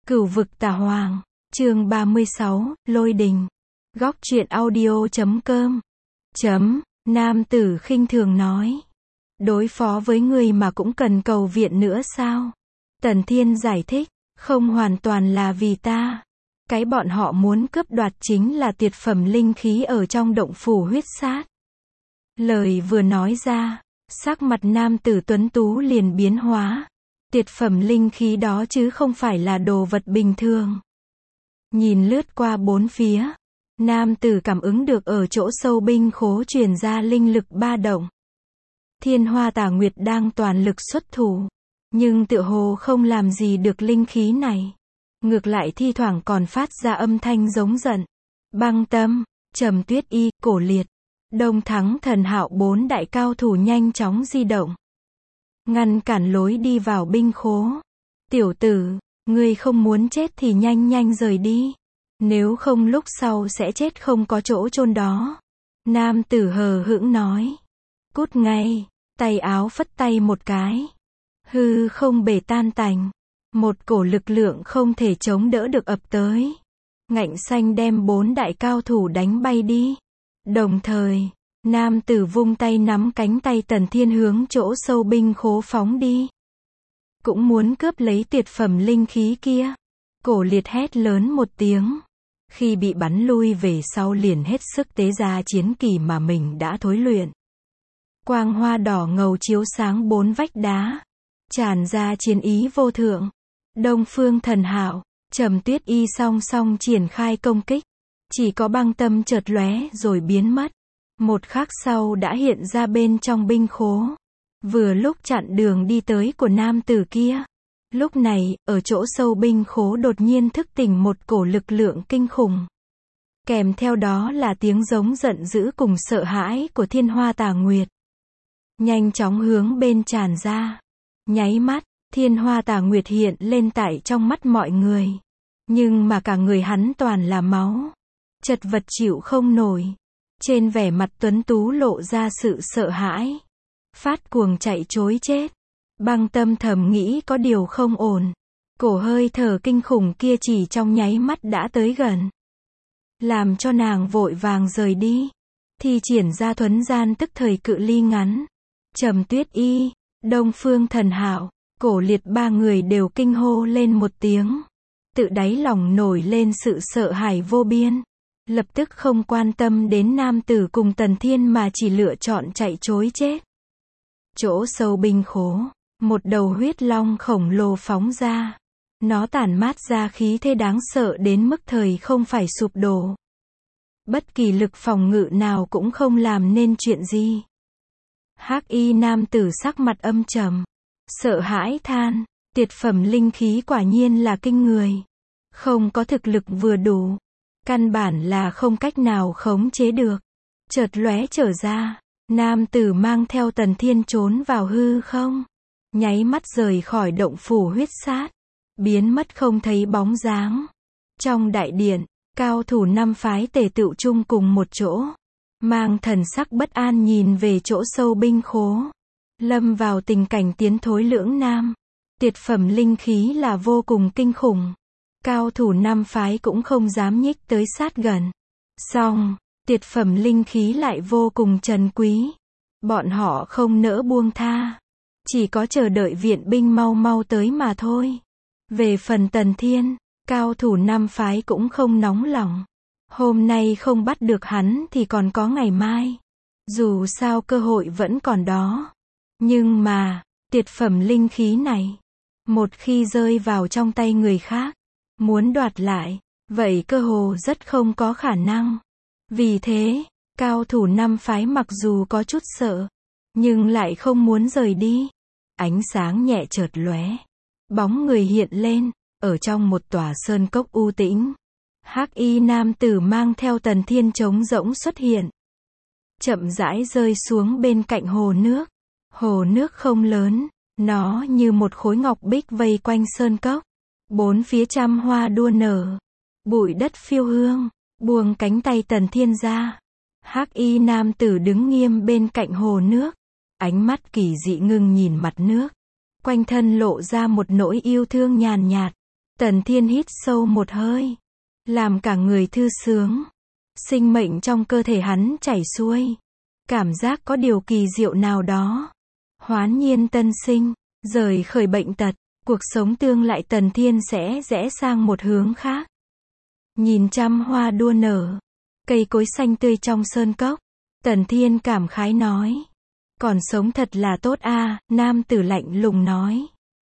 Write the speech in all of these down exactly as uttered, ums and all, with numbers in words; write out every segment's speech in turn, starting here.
Cửu vực tà hoàng, chương ba mươi sáu, Lôi đình. Góc truyện audio chấm com. Chấm, nam tử khinh thường nói. Đối phó với người mà cũng cần cầu viện nữa sao? Tần Thiên giải thích, không hoàn toàn là vì ta. Cái bọn họ muốn cướp đoạt chính là tuyệt phẩm linh khí ở trong động phủ huyết sát. Lời vừa nói ra, sắc mặt nam tử tuấn tú liền biến hóa. Tuyệt phẩm linh khí đó chứ không phải là đồ vật bình thường. Nhìn lướt qua bốn phía, nam tử cảm ứng được ở chỗ sâu binh khố truyền ra linh lực ba động. Thiên Hoa Tà Nguyệt đang toàn lực xuất thủ, nhưng tựa hồ không làm gì được linh khí này. Ngược lại thi thoảng còn phát ra âm thanh giống giận. Băng Tâm, Trầm Tuyết Y, Cổ Liệt, Đông Thắng Thần Hạo bốn đại cao thủ nhanh chóng di động, ngăn cản lối đi vào binh khố. Tiểu tử, ngươi không muốn chết thì nhanh nhanh rời đi. Nếu không lúc sau sẽ chết không có chỗ chôn đó. Nam tử hờ hững nói. Cút ngay, tay áo phất tay một cái. Hư không bể tan tành. Một cổ lực lượng không thể chống đỡ được ập tới. Ngạnh xanh đem bốn đại cao thủ đánh bay đi. Đồng thời, nam tử vung tay nắm cánh tay Tần Thiên hướng chỗ sâu binh khố phóng đi. Cũng muốn cướp lấy tuyệt phẩm linh khí kia. Cổ Liệt hét lớn một tiếng. Khi bị bắn lui về sau liền hết sức tế ra chiến kỳ mà mình đã thối luyện. Quang hoa đỏ ngầu chiếu sáng bốn vách đá. Tràn ra chiến ý vô thượng. Đông Phương Thần Hạo, Trầm Tuyết Y song song triển khai công kích. Chỉ có Băng Tâm chợt lóe rồi biến mất. Một khắc sau đã hiện ra bên trong binh khố. Vừa lúc chặn đường đi tới của nam tử kia. Lúc này, ở chỗ sâu binh khố đột nhiên thức tỉnh một cổ lực lượng kinh khủng. Kèm theo đó là tiếng giống giận dữ cùng sợ hãi của Thiên Hoa Tà Nguyệt. Nhanh chóng hướng bên tràn ra. Nháy mắt, Thiên Hoa Tà Nguyệt hiện lên tại trong mắt mọi người. Nhưng mà cả người hắn toàn là máu. Chật vật chịu không nổi. Trên vẻ mặt tuấn tú lộ ra sự sợ hãi. Phát cuồng chạy trối chết. Băng Tâm thầm nghĩ có điều không ổn. Cổ hơi thở kinh khủng kia chỉ trong nháy mắt đã tới gần. Làm cho nàng vội vàng rời đi. Thi triển ra thuấn gian tức thời cự ly ngắn. Trầm Tuyết Y, Đông Phương Thần Hạo, Cổ Liệt ba người đều kinh hô lên một tiếng. Tự đáy lòng nổi lên sự sợ hãi vô biên. Lập tức không quan tâm đến nam tử cùng Tần Thiên mà chỉ lựa chọn chạy trối chết. Chỗ sâu binh khố, một đầu huyết long khổng lồ phóng ra. Nó tản mát ra khí thế đáng sợ đến mức thời không phải sụp đổ. Bất kỳ lực phòng ngự nào cũng không làm nên chuyện gì. Hắc y nam tử sắc mặt âm trầm, sợ hãi than, tuyệt phẩm linh khí quả nhiên là kinh người. Không có thực lực vừa đủ, căn bản là không cách nào khống chế được. Chợt lóe trở ra, nam tử mang theo Tần Thiên trốn vào hư không. Nháy mắt rời khỏi động phủ huyết sát. Biến mất không thấy bóng dáng. Trong đại điện, cao thủ năm phái tề tựu chung cùng một chỗ. Mang thần sắc bất an nhìn về chỗ sâu binh khố. Lâm vào tình cảnh tiến thối lưỡng nan. Tuyệt phẩm linh khí là vô cùng kinh khủng. Cao thủ năm phái cũng không dám nhích tới sát gần. Song, tuyệt phẩm linh khí lại vô cùng trân quý. Bọn họ không nỡ buông tha. Chỉ có chờ đợi viện binh mau mau tới mà thôi. Về phần Tần Thiên, cao thủ năm phái cũng không nóng lòng. Hôm nay không bắt được hắn thì còn có ngày mai. Dù sao cơ hội vẫn còn đó. Nhưng mà, tuyệt phẩm linh khí này, một khi rơi vào trong tay người khác, muốn đoạt lại, vậy cơ hồ rất không có khả năng. Vì thế, cao thủ năm phái mặc dù có chút sợ, nhưng lại không muốn rời đi. Ánh sáng nhẹ chợt lóe. Bóng người hiện lên, ở trong một tòa sơn cốc u tĩnh. Hắc y nam tử mang theo Tần Thiên trống rỗng xuất hiện. Chậm rãi rơi xuống bên cạnh hồ nước. Hồ nước không lớn, nó như một khối ngọc bích vây quanh sơn cốc. Bốn phía trăm hoa đua nở. Bụi đất phiêu hương, buông cánh tay Tần Thiên ra. Hắc y nam tử đứng nghiêm bên cạnh hồ nước. Ánh mắt kỳ dị ngưng nhìn mặt nước. Quanh thân lộ ra một nỗi yêu thương nhàn nhạt. Tần Thiên hít sâu một hơi, làm cả người thư sướng. Sinh mệnh trong cơ thể hắn chảy xuôi. Cảm giác có điều kỳ diệu nào đó. Hoán nhiên tân sinh, rời khỏi bệnh tật, cuộc sống tương lại Tần Thiên sẽ rẽ sang một hướng khác. Nhìn trăm hoa đua nở, cây cối xanh tươi trong sơn cốc, Tần Thiên cảm khái nói. Còn sống thật là tốt a, nam tử lạnh lùng nói.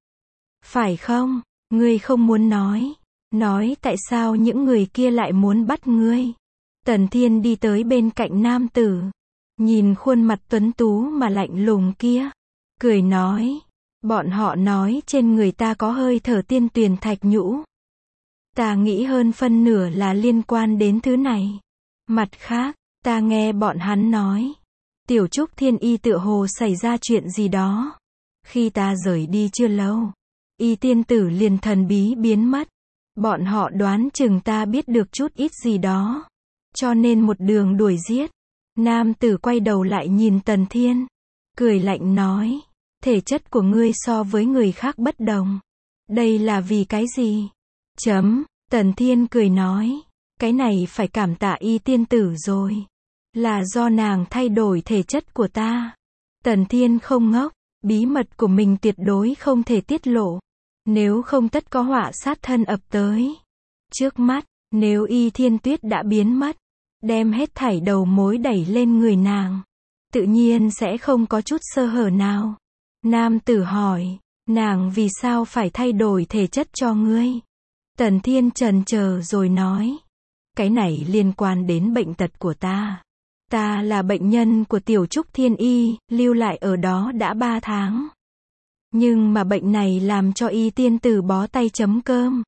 Phải không? Ngươi không muốn nói. Nói tại sao những người kia lại muốn bắt ngươi? Tần Thiên đi tới bên cạnh nam tử. Nhìn khuôn mặt tuấn tú mà lạnh lùng kia. Cười nói. Bọn họ nói trên người ta có hơi thở tiên tuyền thạch nhũ. Ta nghĩ hơn phân nửa là liên quan đến thứ này. Mặt khác, ta nghe bọn hắn nói. Tiểu Trúc Thiên Y tựa hồ xảy ra chuyện gì đó. Khi ta rời đi chưa lâu, Y tiên tử liền thần bí biến mất. Bọn họ đoán chừng ta biết được chút ít gì đó. Cho nên một đường đuổi giết. Nam tử quay đầu lại nhìn Tần Thiên. Cười lạnh nói. Thể chất của ngươi so với người khác bất đồng. Đây là vì cái gì? Chấm. Tần Thiên cười nói. Cái này phải cảm tạ Y tiên tử rồi. Là do nàng thay đổi thể chất của ta. Tần Thiên không ngốc. Bí mật của mình tuyệt đối không thể tiết lộ. Nếu không tất có họa sát thân ập tới. Trước mắt, nếu Y Thiên Tuyết đã biến mất, đem hết thảy đầu mối đẩy lên người nàng, tự nhiên sẽ không có chút sơ hở nào. Nam tử hỏi, nàng vì sao phải thay đổi thể chất cho ngươi? Tần Thiên chần chờ rồi nói, cái này liên quan đến bệnh tật của ta. Ta là bệnh nhân của Tiểu Trúc Thiên Y, lưu lại ở đó đã ba tháng. Nhưng mà bệnh này làm cho Y tiên tử bó tay chấm cơm.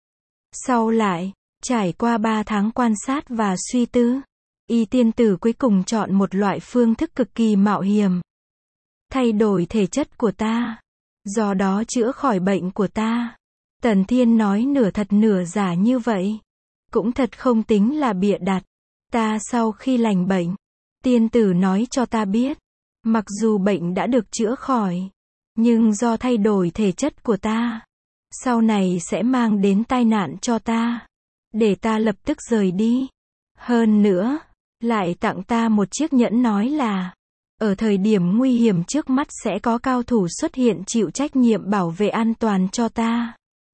Sau lại, trải qua ba tháng quan sát và suy tư, Y tiên tử cuối cùng chọn một loại phương thức cực kỳ mạo hiểm. Thay đổi thể chất của ta. Do đó chữa khỏi bệnh của ta. Tần Thiên nói nửa thật nửa giả như vậy. Cũng thật không tính là bịa đặt. Ta sau khi lành bệnh, tiên tử nói cho ta biết. Mặc dù bệnh đã được chữa khỏi, nhưng do thay đổi thể chất của ta, sau này sẽ mang đến tai nạn cho ta. Để ta lập tức rời đi. Hơn nữa, lại tặng ta một chiếc nhẫn nói là, ở thời điểm nguy hiểm trước mắt sẽ có cao thủ xuất hiện chịu trách nhiệm bảo vệ an toàn cho ta.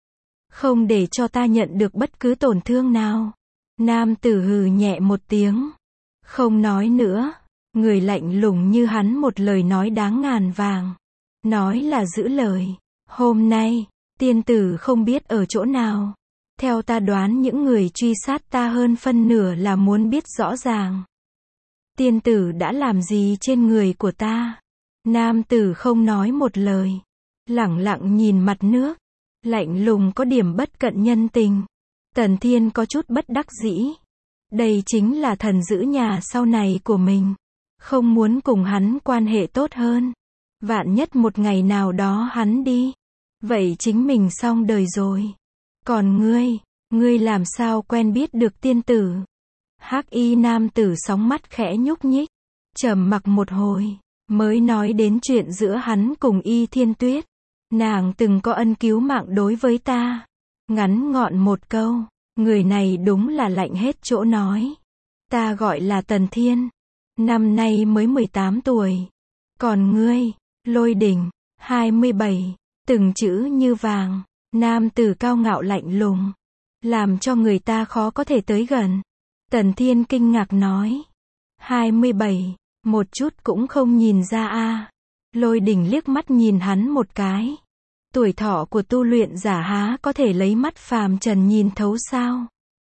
Không để cho ta nhận được bất cứ tổn thương nào. Nam tử hừ nhẹ một tiếng. Không nói nữa. Người lạnh lùng như hắn một lời nói đáng ngàn vàng. Nói là giữ lời. Hôm nay, tiên tử không biết ở chỗ nào. Theo ta đoán những người truy sát ta hơn phân nửa là muốn biết rõ ràng. Tiên tử đã làm gì trên người của ta? Nam tử không nói một lời. Lẳng lặng nhìn mặt nước. Lạnh lùng có điểm bất cận nhân tình. Tần Thiên có chút bất đắc dĩ. Đây chính là thần giữ nhà sau này của mình. Không muốn cùng hắn quan hệ tốt hơn. Vạn nhất một ngày nào đó hắn đi. Vậy chính mình xong đời rồi. Còn ngươi, ngươi làm sao quen biết được tiên tử? Hắc y nam tử sóng mắt khẽ nhúc nhích. Trầm mặc một hồi, mới nói đến chuyện giữa hắn cùng Y Thiên Tuyết. Nàng từng có ân cứu mạng đối với ta. Ngắn gọn một câu, người này đúng là lạnh hết chỗ nói. Ta gọi là Tần Thiên. Năm nay mới mười tám tuổi. Còn ngươi, Lôi Đình, hai mươi bảy. Từng chữ như vàng. Nam tử cao ngạo lạnh lùng. Làm cho người ta khó có thể tới gần. Tần Thiên kinh ngạc nói. hai mươi bảy. Một chút cũng không nhìn ra a. Lôi Đình liếc mắt nhìn hắn một cái. Tuổi thọ của tu luyện giả há có thể lấy mắt phàm trần nhìn thấu sao?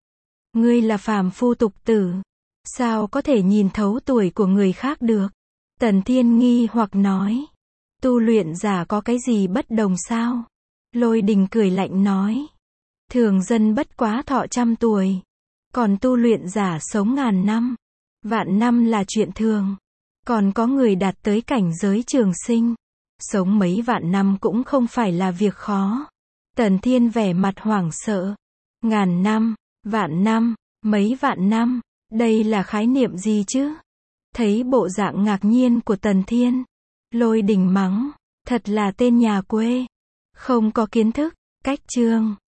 Ngươi là phàm phu tục tử. Sao có thể nhìn thấu tuổi của người khác được? Tần Thiên nghi hoặc nói. Tu luyện giả có cái gì bất đồng sao? Lôi Đình cười lạnh nói. Thường dân bất quá thọ trăm tuổi. Còn tu luyện giả sống ngàn năm. Vạn năm là chuyện thường. Còn có người đạt tới cảnh giới trường sinh. Sống mấy vạn năm cũng không phải là việc khó. Tần Thiên vẻ mặt hoảng sợ. Ngàn năm, vạn năm, mấy vạn năm. Đây là khái niệm gì chứ? Thấy bộ dạng ngạc nhiên của Tần Thiên. Lôi Đình mắng. Thật là tên nhà quê. Không có kiến thức, cách chương.